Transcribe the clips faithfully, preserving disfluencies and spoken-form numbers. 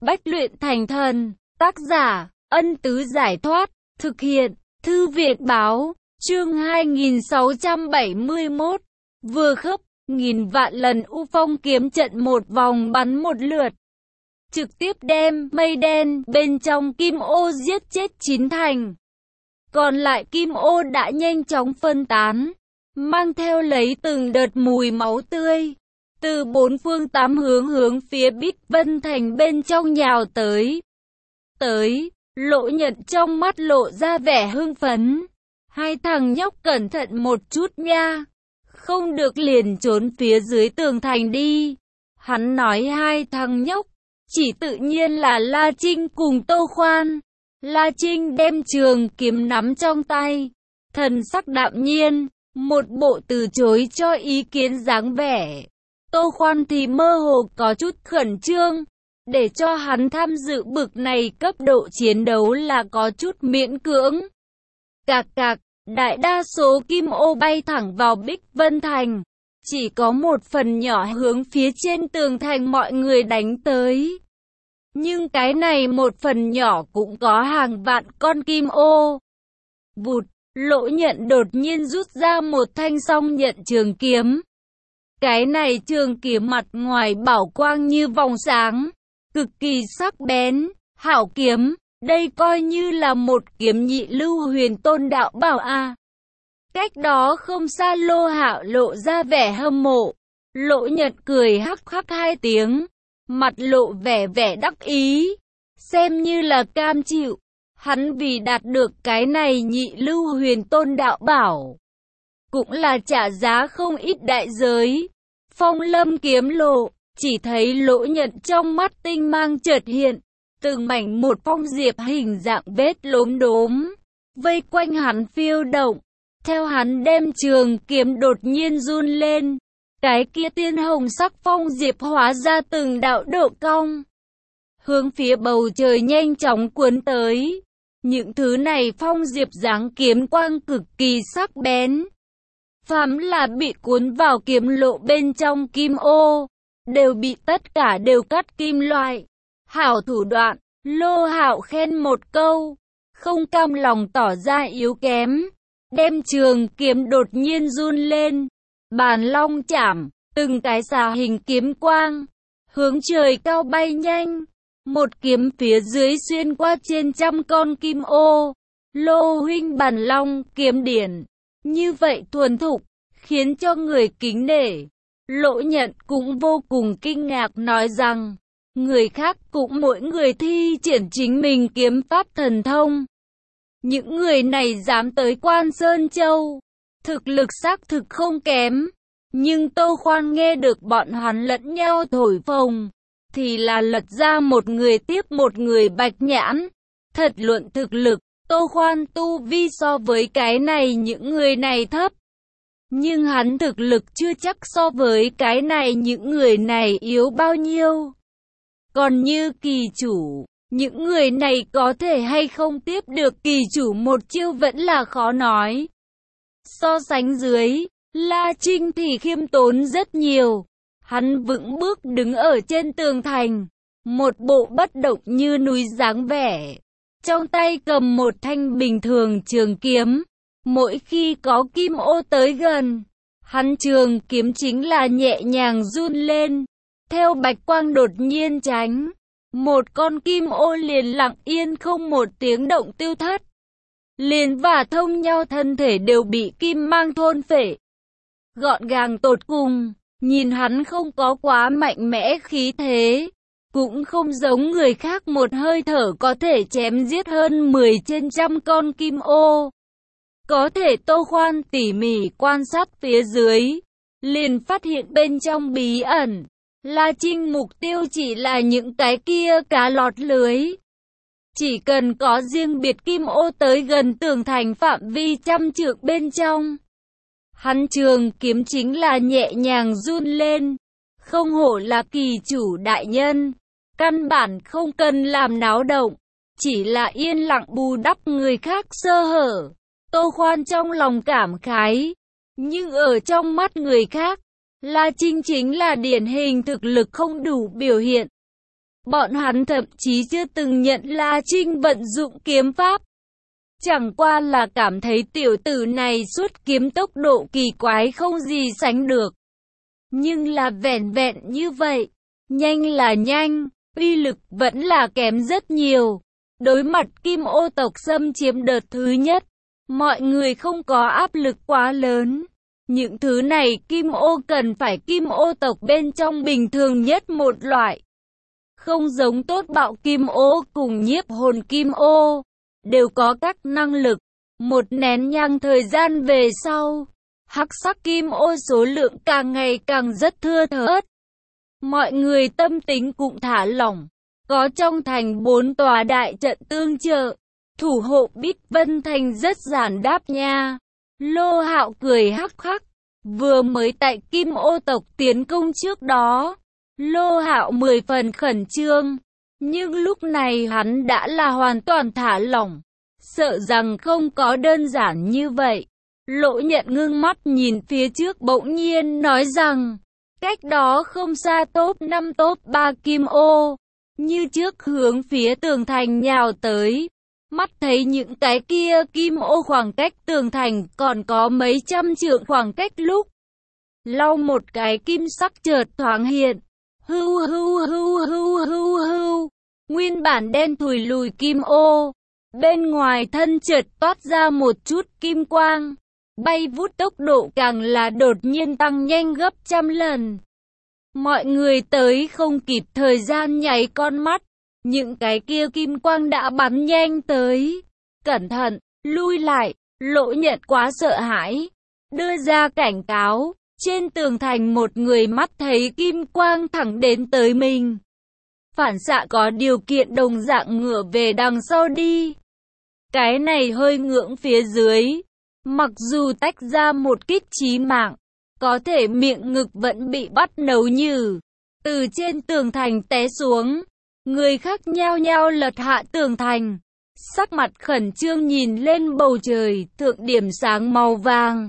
Bách luyện thành thần, tác giả, Ân Tứ Giải Thoát, thực hiện, Thư viện Báo, chương hai nghìn sáu trăm bảy mươi mốt, vừa khớp, nghìn vạn lần U Phong kiếm trận một vòng bắn một lượt. Trực tiếp đem mây đen bên trong kim ô giết chết chín thành. Còn lại kim ô đã nhanh chóng phân tán, mang theo lấy từng đợt mùi máu tươi. Từ bốn phương tám hướng hướng phía Bích Vân Thành bên trong nhào tới. Tới, Lộ Nhật trong mắt lộ ra vẻ hưng phấn. Hai thằng nhóc cẩn thận một chút nha. Không được liền trốn phía dưới tường thành đi. Hắn nói hai thằng nhóc, chỉ tự nhiên là La Trinh cùng Tô Khoan. La Trinh đem trường kiếm nắm trong tay, thần sắc đạm nhiên, một bộ từ chối cho ý kiến dáng vẻ. Tô Khoan thì mơ hồ có chút khẩn trương, để cho hắn tham dự bực này cấp độ chiến đấu là có chút miễn cưỡng. Cạc cạc, đại đa số kim ô bay thẳng vào Bích Vân Thành, chỉ có một phần nhỏ hướng phía trên tường thành mọi người đánh tới. Nhưng cái này một phần nhỏ cũng có hàng vạn con kim ô. Vụt, Lỗ Nhận đột nhiên rút ra một thanh song nhận trường kiếm. Cái này trường kiếm mặt ngoài bảo quang như vòng sáng, cực kỳ sắc bén, hảo kiếm, đây coi như là một kiếm nhị lưu huyền tôn đạo bảo a. Cách đó không xa Lô Hạo lộ ra vẻ hâm mộ, Lỗ Nhật cười hắc hắc hai tiếng, mặt lộ vẻ vẻ đắc ý, xem như là cam chịu, hắn vì đạt được cái này nhị lưu huyền tôn đạo bảo, cũng là trả giá không ít đại giới. Phong Lâm kiếm lộ, chỉ thấy Lỗ Nhật trong mắt tinh mang chợt hiện, từng mảnh một phong diệp hình dạng vết lốm đốm, vây quanh hắn phiêu động, theo hắn đem trường kiếm đột nhiên run lên, cái kia tiên hồng sắc phong diệp hóa ra từng đạo độ cong, hướng phía bầu trời nhanh chóng cuốn tới. Những thứ này phong diệp dáng kiếm quang cực kỳ sắc bén. Phàm là bị cuốn vào kiếm lộ bên trong kim ô, đều bị tất cả đều cắt kim loại. Hảo thủ đoạn, Lô Hạo khen một câu, không cam lòng tỏ ra yếu kém, đem trường kiếm đột nhiên run lên, bàn long chảm, từng cái xà hình kiếm quang, hướng trời cao bay nhanh, một kiếm phía dưới xuyên qua trên trăm con kim ô. Lô huynh bàn long kiếm điển, như vậy thuần thục, khiến cho người kính nể. Lỗ Nhận cũng vô cùng kinh ngạc nói rằng, người khác cũng mỗi người thi triển chính mình kiếm pháp thần thông. Những người này dám tới Quan Sơn Châu, thực lực xác thực không kém. Nhưng Tô Khoan nghe được bọn hắn lẫn nhau thổi phồng, thì là lật ra một người tiếp một người bạch nhãn. Thật luận thực lực, Tô Khoan tu vi so với cái này những người này thấp. Nhưng hắn thực lực chưa chắc so với cái này những người này yếu bao nhiêu. Còn như kỳ chủ, những người này có thể hay không tiếp được kỳ chủ một chiêu vẫn là khó nói. So sánh dưới, La Trinh thì khiêm tốn rất nhiều. Hắn vững bước đứng ở trên tường thành, một bộ bất động như núi dáng vẻ. Trong tay cầm một thanh bình thường trường kiếm. Mỗi khi có kim ô tới gần, hắn trường kiếm chính là nhẹ nhàng run lên. Theo bạch quang đột nhiên tránh, một con kim ô liền lặng yên không một tiếng động tiêu thất. Liền và thông nhau thân thể đều bị kim mang thôn phệ. Gọn gàng tột cùng, nhìn hắn không có quá mạnh mẽ khí thế, cũng không giống người khác một hơi thở có thể chém giết hơn mười trên trăm con kim ô. Có thể Tô Khoan tỉ mỉ quan sát phía dưới, liền phát hiện bên trong bí ẩn, La Trinh mục tiêu chỉ là những cái kia cá lọt lưới. Chỉ cần có riêng biệt kim ô tới gần tường thành phạm vi trăm trượng bên trong, hắn trường kiếm chính là nhẹ nhàng run lên. Không hổ là kỳ chủ đại nhân, căn bản không cần làm náo động, chỉ là yên lặng bù đắp người khác sơ hở. Tô Khoan trong lòng cảm khái, nhưng ở trong mắt người khác, La Trinh chính là điển hình thực lực không đủ biểu hiện. Bọn hắn thậm chí chưa từng nhận La Trinh vận dụng kiếm pháp. Chẳng qua là cảm thấy tiểu tử này xuất kiếm tốc độ kỳ quái không gì sánh được. Nhưng là vẻn vẹn như vậy, nhanh là nhanh, uy lực vẫn là kém rất nhiều. Đối mặt Kim Ô tộc xâm chiếm đợt thứ nhất, mọi người không có áp lực quá lớn. Những thứ này Kim Ô cần phải Kim Ô tộc bên trong bình thường nhất một loại. Không giống Tốt Bạo Kim Ô cùng Nhiếp Hồn Kim Ô, đều có các năng lực. Một nén nhang thời gian về sau, hắc sắc Kim Ô số lượng càng ngày càng rất thưa thớt. Mọi người tâm tính cũng thả lỏng. Có trong thành bốn tòa đại trận tương trợ, thủ hộ Bích Vân Thành rất giản đáp nha. Lô Hạo cười hắc hắc, vừa mới tại Kim Ô tộc tiến công trước đó, Lô Hạo mười phần khẩn trương, nhưng lúc này hắn đã là hoàn toàn thả lỏng, sợ rằng không có đơn giản như vậy. Lỗ Nhận ngưng mắt nhìn phía trước bỗng nhiên nói rằng, cách đó không xa top năm top ba Kim Ô, như trước hướng phía tường thành nhào tới. Mắt thấy những cái kia Kim Ô khoảng cách tường thành còn có mấy trăm trượng khoảng cách lúc. Lau một cái kim sắc chợt thoáng hiện. Hưu hưu hưu hưu hưu hưu. Nguyên bản đen thùi lùi Kim Ô. Bên ngoài thân chợt toát ra một chút kim quang. Bay vút tốc độ càng là đột nhiên tăng nhanh gấp trăm lần. Mọi người tới không kịp thời gian nháy con mắt. Những cái kia kim quang đã bắn nhanh tới. Cẩn thận, lui lại, Lỗ Nhận quá sợ hãi. Đưa ra cảnh cáo, trên tường thành một người mắt thấy kim quang thẳng đến tới mình. Phản xạ có điều kiện đồng dạng ngửa về đằng sau đi. Cái này hơi ngưỡng phía dưới. Mặc dù tách ra một kích chí mạng, có thể miệng ngực vẫn bị bắt nấu nhừ. Từ trên tường thành té xuống. Người khác nhao nhao lật hạ tường thành, sắc mặt khẩn trương nhìn lên bầu trời, thượng điểm sáng màu vàng.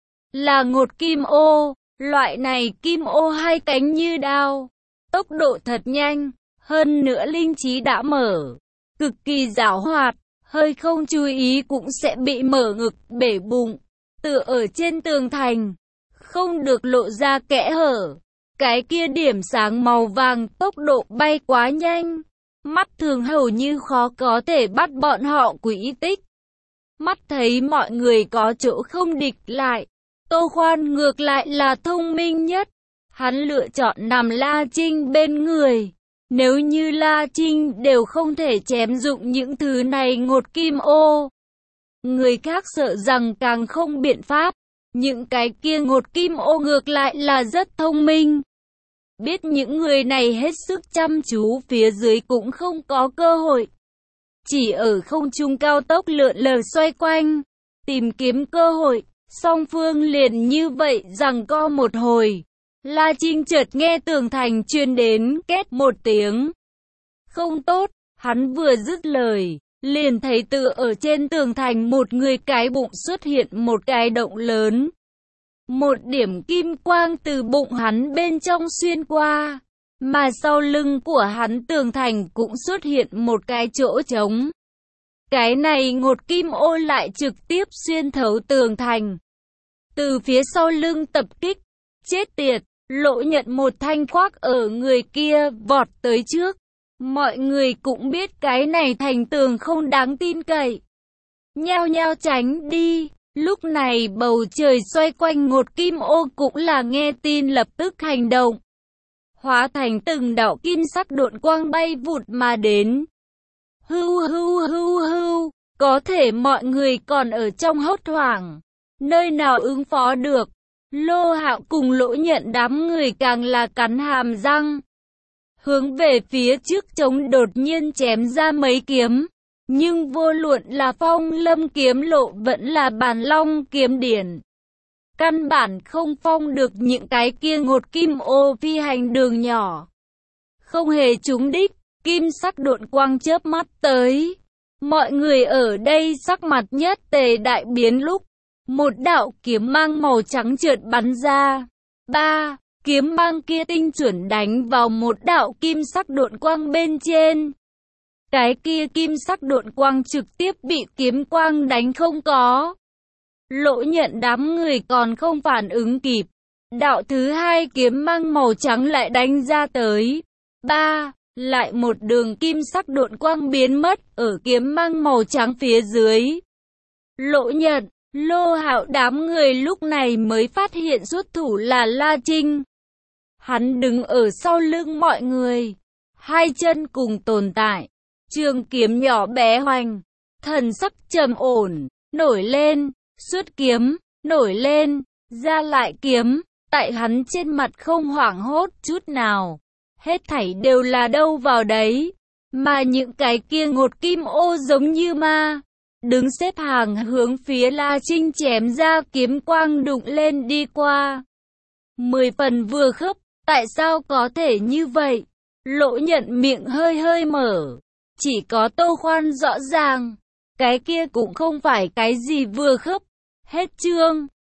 Là Ngột Kim Ô, loại này Kim Ô hai cánh như đao, tốc độ thật nhanh, hơn nữa linh trí đã mở, cực kỳ giảo hoạt, hơi không chú ý cũng sẽ bị mở ngực, bể bụng, tựa ở trên tường thành, không được lộ ra kẽ hở. Cái kia điểm sáng màu vàng tốc độ bay quá nhanh. Mắt thường hầu như khó có thể bắt bọn họ quỹ tích. Mắt thấy mọi người có chỗ không địch lại. Tô Khoan ngược lại là thông minh nhất. Hắn lựa chọn nằm La Trinh bên người. Nếu như La Trinh đều không thể chém dụng những thứ này Ngột Kim Ô. Người khác sợ rằng càng không biện pháp. Những cái kia Ngột Kim Ô ngược lại là rất thông minh. Biết những người này hết sức chăm chú phía dưới cũng không có cơ hội. Chỉ ở không trung cao tốc lượn lờ xoay quanh, tìm kiếm cơ hội, song phương liền như vậy giằng co một hồi. La Trinh chợt nghe tường thành truyền đến két một tiếng. Không tốt, hắn vừa dứt lời, liền thấy tựa ở trên tường thành một người cái bụng xuất hiện một cái động lớn. Một điểm kim quang từ bụng hắn bên trong xuyên qua, mà sau lưng của hắn tường thành cũng xuất hiện một cái chỗ trống. Cái này Ngột Kim Ô lại trực tiếp xuyên thấu tường thành. Từ phía sau lưng tập kích, chết tiệt, Lỗ Nhận một thanh khoác ở người kia vọt tới trước. Mọi người cũng biết cái này thành tường không đáng tin cậy. Nhao nhao tránh đi. Lúc này bầu trời xoay quanh Ngột Kim Ô cũng là nghe tin lập tức hành động. Hóa thành từng đạo kim sắc độn quang bay vụt mà đến. Hưu hưu hưu hưu, có thể mọi người còn ở trong hốt hoảng. Nơi nào ứng phó được. Lô Hạo cùng Lỗ Nhận đám người càng là cắn hàm răng. Hướng về phía trước trống đột nhiên chém ra mấy kiếm. Nhưng vô luận là Phong Lâm kiếm lộ vẫn là Bàn Long kiếm điển. Căn bản không phong được những cái kia Ngột Kim Ô phi hành đường nhỏ. Không hề trúng đích, kim sắc độn quang chớp mắt tới. Mọi người ở đây sắc mặt nhất tề đại biến lúc. Một đạo kiếm mang màu trắng chợt bắn ra. Ba, kiếm mang kia tinh chuẩn đánh vào một đạo kim sắc độn quang bên trên. Cái kia kim sắc độn quang trực tiếp bị kiếm quang đánh không có. Lỗ Nhận đám người còn không phản ứng kịp. Đạo thứ hai kiếm mang màu trắng lại đánh ra tới. Ba, lại một đường kim sắc độn quang biến mất ở kiếm mang màu trắng phía dưới. Lỗ Nhận, Lô Hạo đám người lúc này mới phát hiện xuất thủ là La Trinh. Hắn đứng ở sau lưng mọi người, hai chân cùng tồn tại, trường kiếm nhỏ bé hoành, thần sắc trầm ổn, nổi lên, xuất kiếm, nổi lên, ra lại kiếm, tại hắn trên mặt không hoảng hốt chút nào, hết thảy đều là đâu vào đấy, mà những cái kia ngột kim ô giống như ma, đứng xếp hàng hướng phía La Trinh chém ra kiếm quang đụng lên đi qua. Mười phần vừa khớp, tại sao có thể như vậy? Lỗ Nhận miệng hơi hơi mở, chỉ có Tô Khoan rõ ràng, cái kia cũng không phải cái gì vừa khớp. Hết chương.